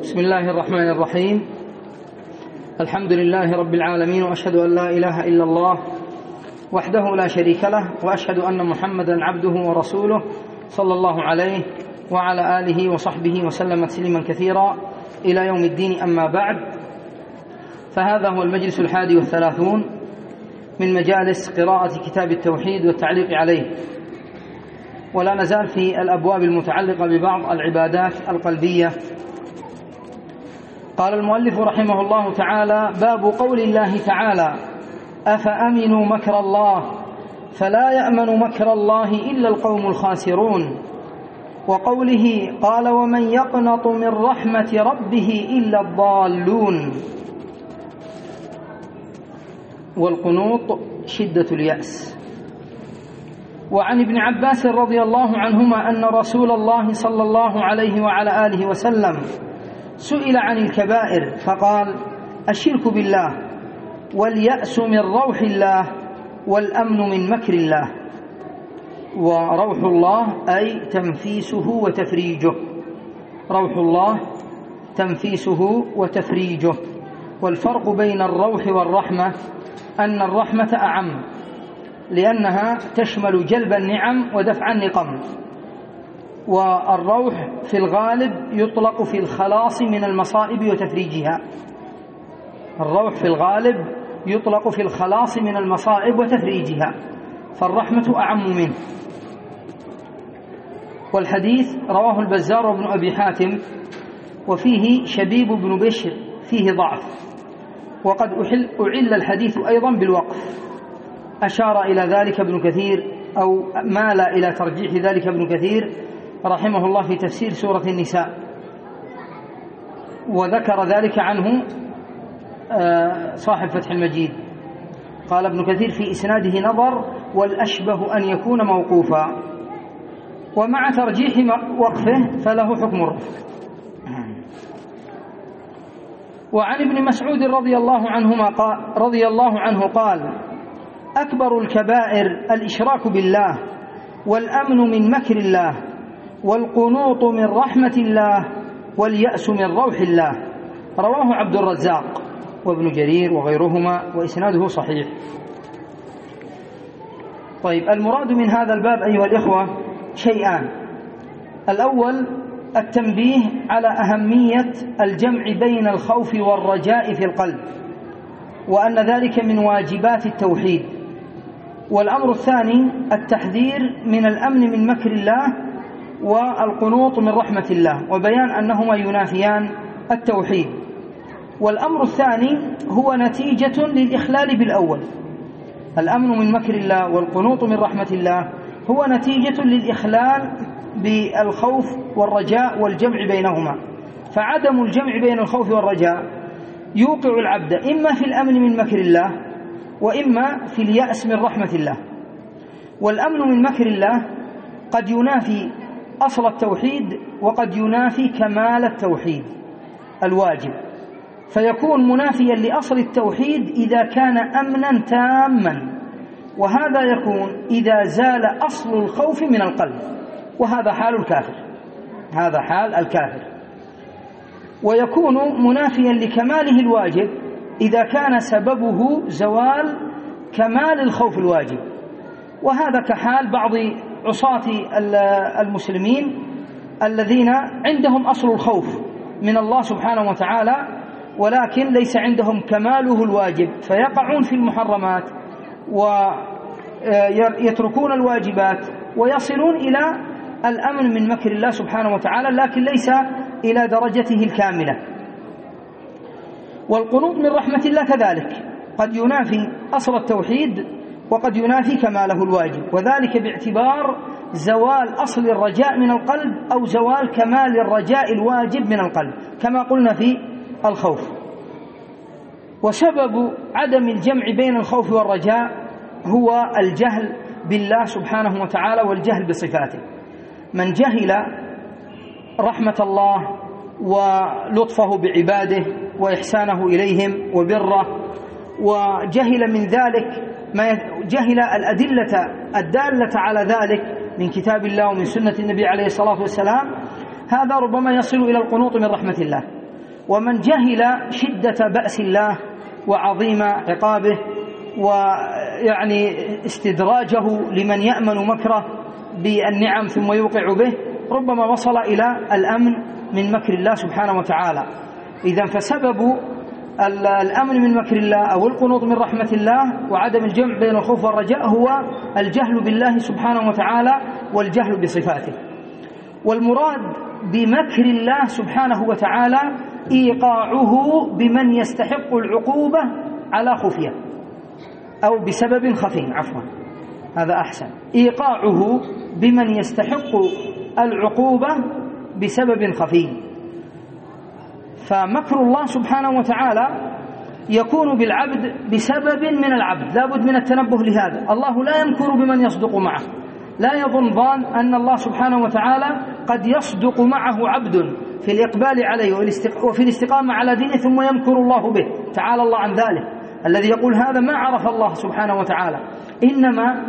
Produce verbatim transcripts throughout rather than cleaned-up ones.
بسم الله الرحمن الرحيم. الحمد لله رب العالمين، وأشهد أن لا إله إلا الله وحده لا شريك له، وأشهد أن محمدا عبده ورسوله صلى الله عليه وعلى آله وصحبه وسلم تسليما كثيرا إلى يوم الدين. أما بعد، فهذا هو المجلس الحادي والثلاثون من مجالس قراءة كتاب التوحيد والتعليق عليه، ولا نزال في الأبواب المتعلقة ببعض العبادات القلبية. قال المؤلف رحمه الله تعالى: باب قول الله تعالى: أفأمنوا مكر الله فلا يأمن مكر الله إلا القوم الخاسرون، وقوله قال: ومن يقنط من رحمة ربه إلا الضالون. والقنوط شدة اليأس. وعن ابن عباس رضي الله عنهما أن رسول الله صلى الله عليه وعلى آله وسلم سئل عن الكبائر فقال: الشرك بالله، واليأس من روح الله، والأمن من مكر الله. وروح الله أي تنفيسه وتفريجه، روح الله تنفيسه وتفريجه. والفرق بين الروح والرحمة أن الرحمة أعم، لأنها تشمل جلب النعم ودفع النقم، والروح في الغالب يطلق في الخلاص من المصائب وتفريجها. الروح في الغالب يطلق في الخلاص من المصائب وتفريجها، فالرحمة أعم منه. والحديث رواه البزار وابن أبي حاتم، وفيه شبيب بن بشر فيه ضعف، وقد أعل الحديث أيضا بالوقف. أشار إلى ذلك ابن كثير، أو مال إلى ترجيح ذلك ابن كثير رحمه الله في تفسير سورة النساء، وذكر ذلك عنه صاحب فتح المجيد. قال ابن كثير: في إسناده نظر، والأشبه أن يكون موقوفا، ومع ترجيح وقفه فله حكم الرفع. وعن ابن مسعود رضي الله عنهما قال رضي الله عنه قال: أكبر الكبائر الإشراك بالله، والأمن من مكر الله، والقنوط من رحمة الله، واليأس من روح الله. رواه عبد الرزاق وابن جرير وغيرهما، وإسناده صحيح. طيب، المراد من هذا الباب أيها الإخوة شيئان: الأول التنبيه على أهمية الجمع بين الخوف والرجاء في القلب، وأن ذلك من واجبات التوحيد. والأمر الثاني التحذير من الأمن من مكر الله والقنوط من رحمة الله، وبيان أنهما ينافيان التوحيد. والأمر الثاني هو نتيجة للإخلال بالأول. الأمن من مكر الله والقنوط من رحمة الله هو نتيجة للإخلال بالخوف والرجاء والجمع بينهما، فعدم الجمع بين الخوف والرجاء يوقع العبد إما في الأمن من مكر الله، وإما في اليأس من رحمة الله. والأمن من مكر الله قد ينافي أصل التوحيد، وقد ينافي كمال التوحيد الواجب، فيكون منافيا لأصل التوحيد إذا كان أمنا تاما، وهذا يكون إذا زال أصل الخوف من القلب، وهذا حال الكافر، هذا حال الكافر. ويكون منافيا لكماله الواجب إذا كان سببه زوال كمال الخوف الواجب، وهذا كحال بعض عصاة المسلمين الذين عندهم أصل الخوف من الله سبحانه وتعالى، ولكن ليس عندهم كماله الواجب، فيقعون في المحرمات ويتركون الواجبات ويصلون إلى الأمن من مكر الله سبحانه وتعالى، لكن ليس إلى درجته الكاملة. والقنوط من رحمة الله كذلك قد ينافي أصل التوحيد، وقد ينافي كماله الواجب، وذلك باعتبار زوال أصل الرجاء من القلب، أو زوال كمال الرجاء الواجب من القلب، كما قلنا في الخوف. وسبب عدم الجمع بين الخوف والرجاء هو الجهل بالله سبحانه وتعالى والجهل بصفاته. من جهل رحمة الله ولطفه بعباده وإحسانه إليهم وبره، وجهل من ذلك ما جهل الأدلة الدالة على ذلك من كتاب الله ومن سنة النبي عليه الصلاة والسلام، هذا ربما يصل إلى القنوط من رحمة الله. ومن جهل شدة بأس الله وعظيم عقابه ويعني استدراجه لمن يأمن مكره بالنعم ثم يوقع به، ربما وصل إلى الأمن من مكر الله سبحانه وتعالى. إذن فسبب الأمن من مكر الله أو القنوط من رحمة الله وعدم الجمع بين الخوف والرجاء هو الجهل بالله سبحانه وتعالى والجهل بصفاته. والمراد بمكر الله سبحانه وتعالى إيقاعه بمن يستحق العقوبة على خفية أو بسبب خفي، عفوا هذا أحسن، إيقاعه بمن يستحق العقوبة بسبب خفي. فمكر الله سبحانه وتعالى يكون بالعبد بسبب من العبد، لا بد من التنبه لهذا. الله لا يمكر بمن يصدق معه، لا يظن ظان أن الله سبحانه وتعالى قد يصدق معه عبد في الإقبال عليه وفي الاستقامة على دينه ثم يمكر الله به، تعالى الله عن ذلك. الذي يقول هذا ما عرف الله سبحانه وتعالى. إنما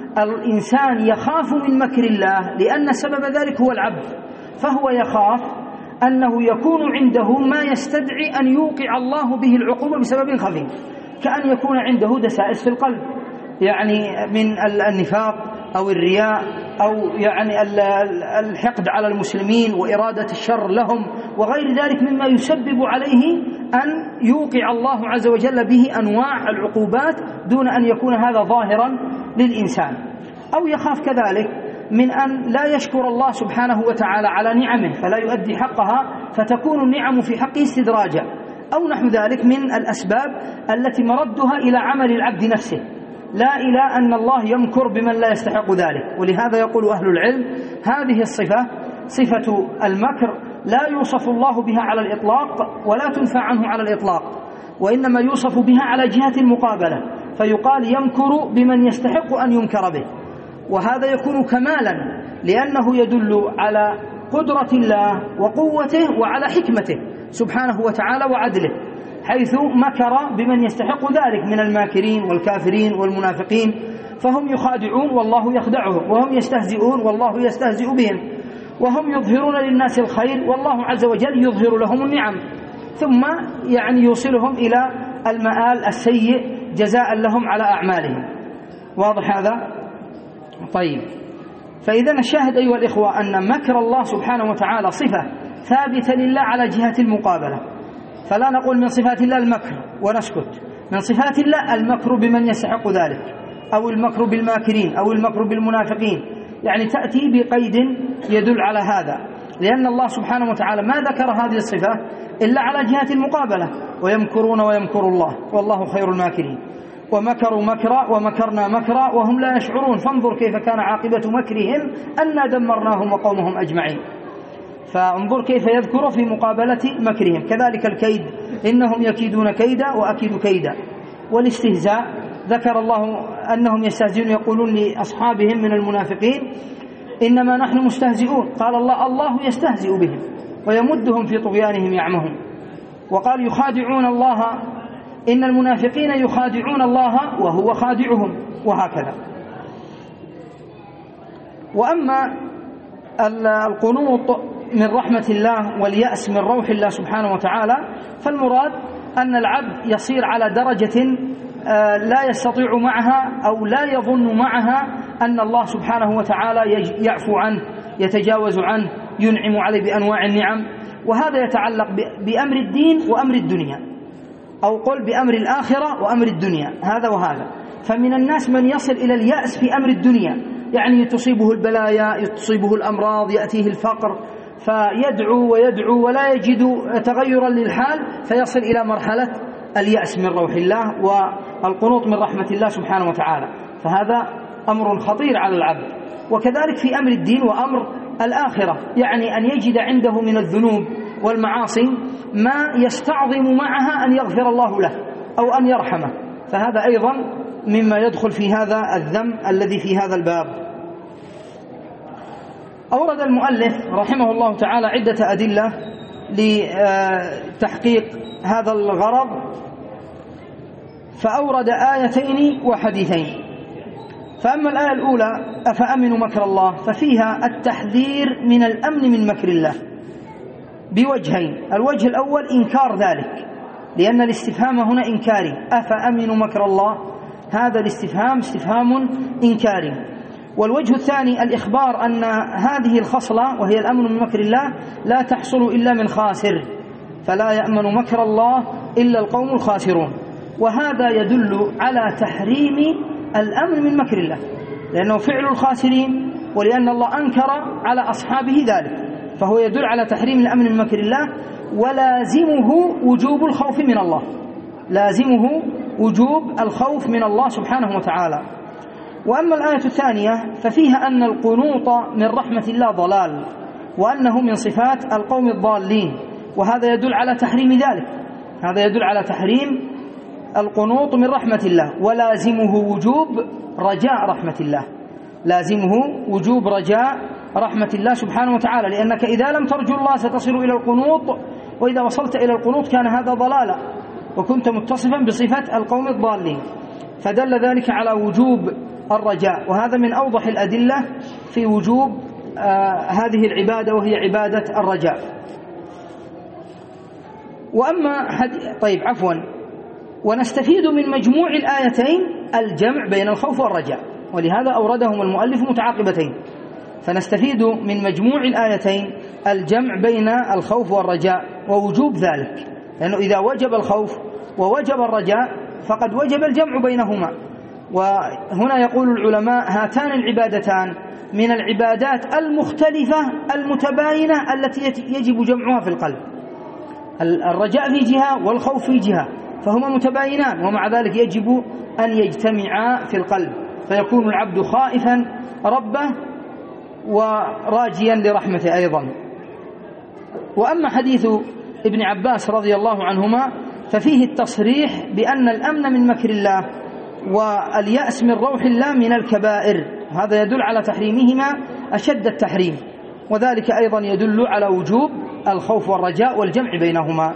الإنسان يخاف من مكر الله لأن سبب ذلك هو العبد، فهو يخاف أنه يكون عنده ما يستدعي أن يوقع الله به العقوبة بسبب خفي، كأن يكون عنده دسائس في القلب، يعني من النفاق أو الرياء أو يعني الحقد على المسلمين وإرادة الشر لهم وغير ذلك مما يسبب عليه أن يوقع الله عز وجل به أنواع العقوبات دون أن يكون هذا ظاهرا للإنسان. أو يخاف كذلك من أن لا يشكر الله سبحانه وتعالى على نعمه فلا يؤدي حقها فتكون النعم في حقه استدراجا، أو نحو ذلك من الأسباب التي مردها إلى عمل العبد نفسه لا إلى أن الله يمكر بمن لا يستحق ذلك. ولهذا يقول أهل العلم هذه الصفة صفة المكر لا يوصف الله بها على الإطلاق ولا تنفى عنه على الإطلاق، وإنما يوصف بها على جهة المقابلة، فيقال يمكر بمن يستحق أن يمكر به، وهذا يكون كمالا لأنه يدل على قدرة الله وقوته وعلى حكمته سبحانه وتعالى وعدله، حيث مكر بمن يستحق ذلك من الماكرين والكافرين والمنافقين، فهم يخادعون والله يخدعهم، وهم يستهزئون والله يستهزئ بهم، وهم يظهرون للناس الخير والله عز وجل يظهر لهم النعم، ثم يعني يوصلهم إلى المآل السيء جزاء لهم على أعمالهم. واضح هذا؟ طيب، فإذا الشاهد أيها الإخوة أن مكر الله سبحانه وتعالى صفة ثابتة لله على جهة المقابلة، فلا نقول من صفات الله المكر ونسكت، من صفات الله المكر بمن يستحق ذلك، أو المكر بالماكرين أو المكر بالمنافقين، يعني تأتي بقيد يدل على هذا، لأن الله سبحانه وتعالى ما ذكر هذه الصفة إلا على جهة المقابلة، ويمكرون ويمكر الله والله خير الماكرين، ومكروا مكرا ومكرنا مكرا وهم لا يشعرون، فانظر كيف كان عاقبة مكرهم أنا دمرناهم وقومهم أجمعين. فانظر كيف يذكر في مقابلة مكرهم. كذلك الكيد، إنهم يكيدون كيدا وأكيد كيدا. والاستهزاء ذكر الله أنهم يستهزئون، يقولون لأصحابهم من المنافقين إنما نحن مستهزئون، قال الله الله يستهزئ بهم ويمدهم في طغيانهم يعمهون. وقال يخادعون الله، إن المنافقين يخادعون الله وهو خادعهم، وهكذا. وأما القنوط من رحمة الله واليأس من روح الله سبحانه وتعالى، فالمراد أن العبد يصير على درجة لا يستطيع معها أو لا يظن معها أن الله سبحانه وتعالى يعفو عنه، يتجاوز عنه، ينعم عليه بأنواع النعم، وهذا يتعلق بأمر الدين وأمر الدنيا، أو قل بأمر الآخرة وأمر الدنيا، هذا وهذا. فمن الناس من يصل إلى اليأس في أمر الدنيا، يعني تصيبه البلايا، تصيبه الأمراض، يأتيه الفقر، فيدعو ويدعو ولا يجد تغيرا للحال، فيصل إلى مرحلة اليأس من روح الله والقنوط من رحمة الله سبحانه وتعالى، فهذا أمر خطير على العبد. وكذلك في أمر الدين وأمر الآخرة، يعني أن يجد عنده من الذنوب والمعاصي ما يستعظم معها أن يغفر الله له أو أن يرحمه، فهذا أيضا مما يدخل في هذا الذم الذي في هذا الباب. أورد المؤلف رحمه الله تعالى عدة أدلة لتحقيق هذا الغرض، فأورد آيتين وحديثين. فأما الآية الأولى أفأمنوا مكر الله، ففيها التحذير من الأمن من مكر الله، بوجهين. الوجه الأول إنكار ذلك، لأن الاستفهام هنا إنكاري، أفأمنوا مكر الله، هذا الاستفهام استفهام إنكاري. والوجه الثاني الإخبار أن هذه الخصلة وهي الأمن من مكر الله لا تحصل إلا من خاسر، فلا يأمن مكر الله إلا القوم الخاسرون. وهذا يدل على تحريم الأمن من مكر الله، لأنه فعل الخاسرين، ولأن الله أنكر على أصحابه ذلك، فهو يدل على تحريم الأمن من مكر الله، ولازمه وجوب الخوف من الله، لازمه وجوب الخوف من الله سبحانه وتعالى. وأما الآية الثانية ففيها أن القنوط من رحمة الله ضلال، وأنه من صفات القوم الضالين، وهذا يدل على تحريم ذلك، هذا يدل على تحريم القنوط من رحمة الله، ولازمه وجوب رجاء رحمة الله، لازمه وجوب رجاء رحمة الله سبحانه وتعالى، لأنك إذا لم ترجو الله ستصل إلى القنوط، وإذا وصلت إلى القنوط كان هذا ضلالا، وكنت متصفا بصفة القوم الضالين، فدل ذلك على وجوب الرجاء، وهذا من أوضح الأدلة في وجوب آه هذه العبادة، وهي عبادة الرجاء. وأما حد... طيب عفوا ونستفيد من مجموع الآيتين الجمع بين الخوف والرجاء، ولهذا أوردهم المؤلف متعاقبتين، فنستفيد من مجموع الآيتين الجمع بين الخوف والرجاء ووجوب ذلك، لأنه إذا وجب الخوف ووجب الرجاء فقد وجب الجمع بينهما. وهنا يقول العلماء هاتان العبادتان من العبادات المختلفة المتباينة التي يجب جمعها في القلب، الرجاء في جهة والخوف في جهة، فهما متباينان، ومع ذلك يجب أن يجتمعا في القلب، فيكون العبد خائفا ربه وراجيا لرحمته أيضا. وأما حديث ابن عباس رضي الله عنهما ففيه التصريح بأن الأمن من مكر الله واليأس من روح الله من الكبائر، هذا يدل على تحريمهما أشد التحريم، وذلك أيضا يدل على وجوب الخوف والرجاء والجمع بينهما.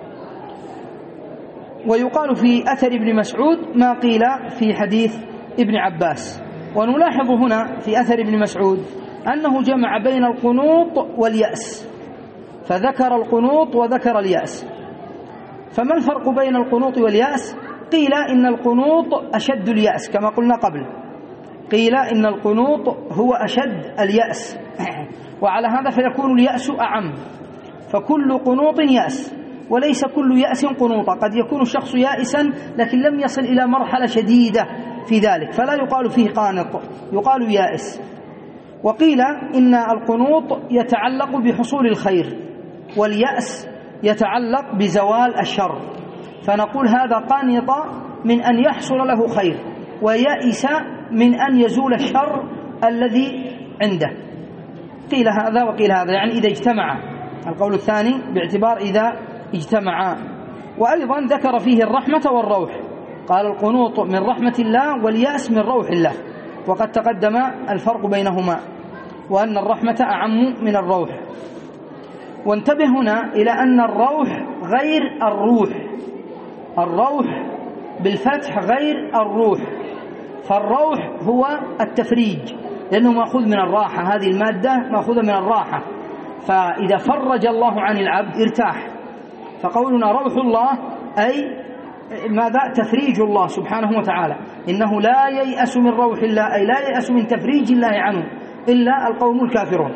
ويقال في أثر ابن مسعود ما قيل في حديث ابن عباس. ونلاحظ هنا في أثر ابن مسعود أنه جمع بين القنوط واليأس، فذكر القنوط وذكر اليأس. فما الفرق بين القنوط واليأس؟ قيل إن القنوط أشد اليأس كما قلنا قبل، قيل إن القنوط هو أشد اليأس، وعلى هذا فيكون اليأس أعم، فكل قنوط يأس، وليس كل يأس قنوطا، قد يكون الشخص يائسا لكن لم يصل إلى مرحلة شديدة في ذلك فلا يقال فيه قانط، يقال يائس. وقيل إن القنوط يتعلق بحصول الخير، واليأس يتعلق بزوال الشر، فنقول هذا قانط من أن يحصل له خير، ويأس من أن يزول الشر الذي عنده. قيل هذا وقيل هذا، يعني إذا اجتمع، القول الثاني باعتبار إذا اجتمعا. وأيضا ذكر فيه الرحمة والروح، قال القنوط من رحمة الله واليأس من روح الله، وقد تقدم الفرق بينهما، وأن الرحمة أعم من الروح. وانتبه هنا إلى أن الروح غير الروح، الروح بالفتح غير الروح، فالروح هو التفريج، لأنه مأخوذ من الراحة، هذه المادة مأخوذة من الراحة، فإذا فرج الله عن العبد ارتاح، فقولنا روح الله أي ماذا؟ تفريج الله سبحانه وتعالى، إنه لا ييأس من روح الله، أي لا ييأس من تفريج الله عنه إلا القوم الكافرون.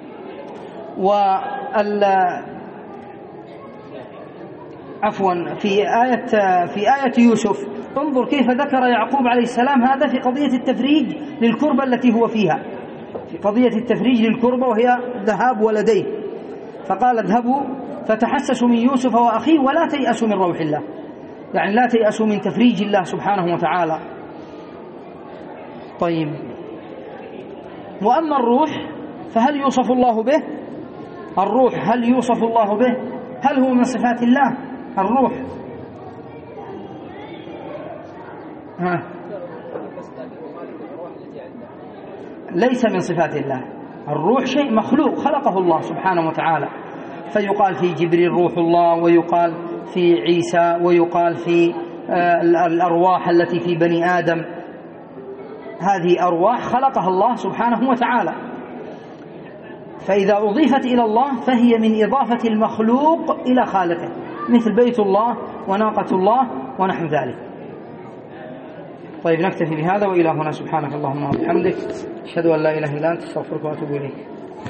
وال عفوا في آية في آية يوسف انظر كيف ذكر يعقوب عليه السلام هذا في قضية التفريج للكربة التي هو فيها، في قضية التفريج للكربة وهي ذهاب ولديه، فقال اذهبوا فتحسسوا من يوسف وأخيه ولا تيأسوا من روح الله، يعني لا تيأسوا من تفريج الله سبحانه وتعالى. طيب، وأما الروح فهل يوصف الله به؟ الروح هل يوصف الله به؟ هل هو من صفات الله الروح؟ ها. ليس من صفات الله، الروح شيء مخلوق خلقه الله سبحانه وتعالى، فيقال في جبريل روح الله، ويقال في عيسى، ويقال في الأرواح التي في بني آدم، هذه أرواح خلقها الله سبحانه وتعالى. فإذا أضيفت إلى الله فهي من إضافة المخلوق إلى خالقه، مثل بيت الله وناقة الله ونحو ذلك. طيب نكتفي بهذا، وإلى هنا. سبحانك اللهم وبحمدك، أشهد أن لا إله إلا أنت، أستغفرك وأتوب إليك.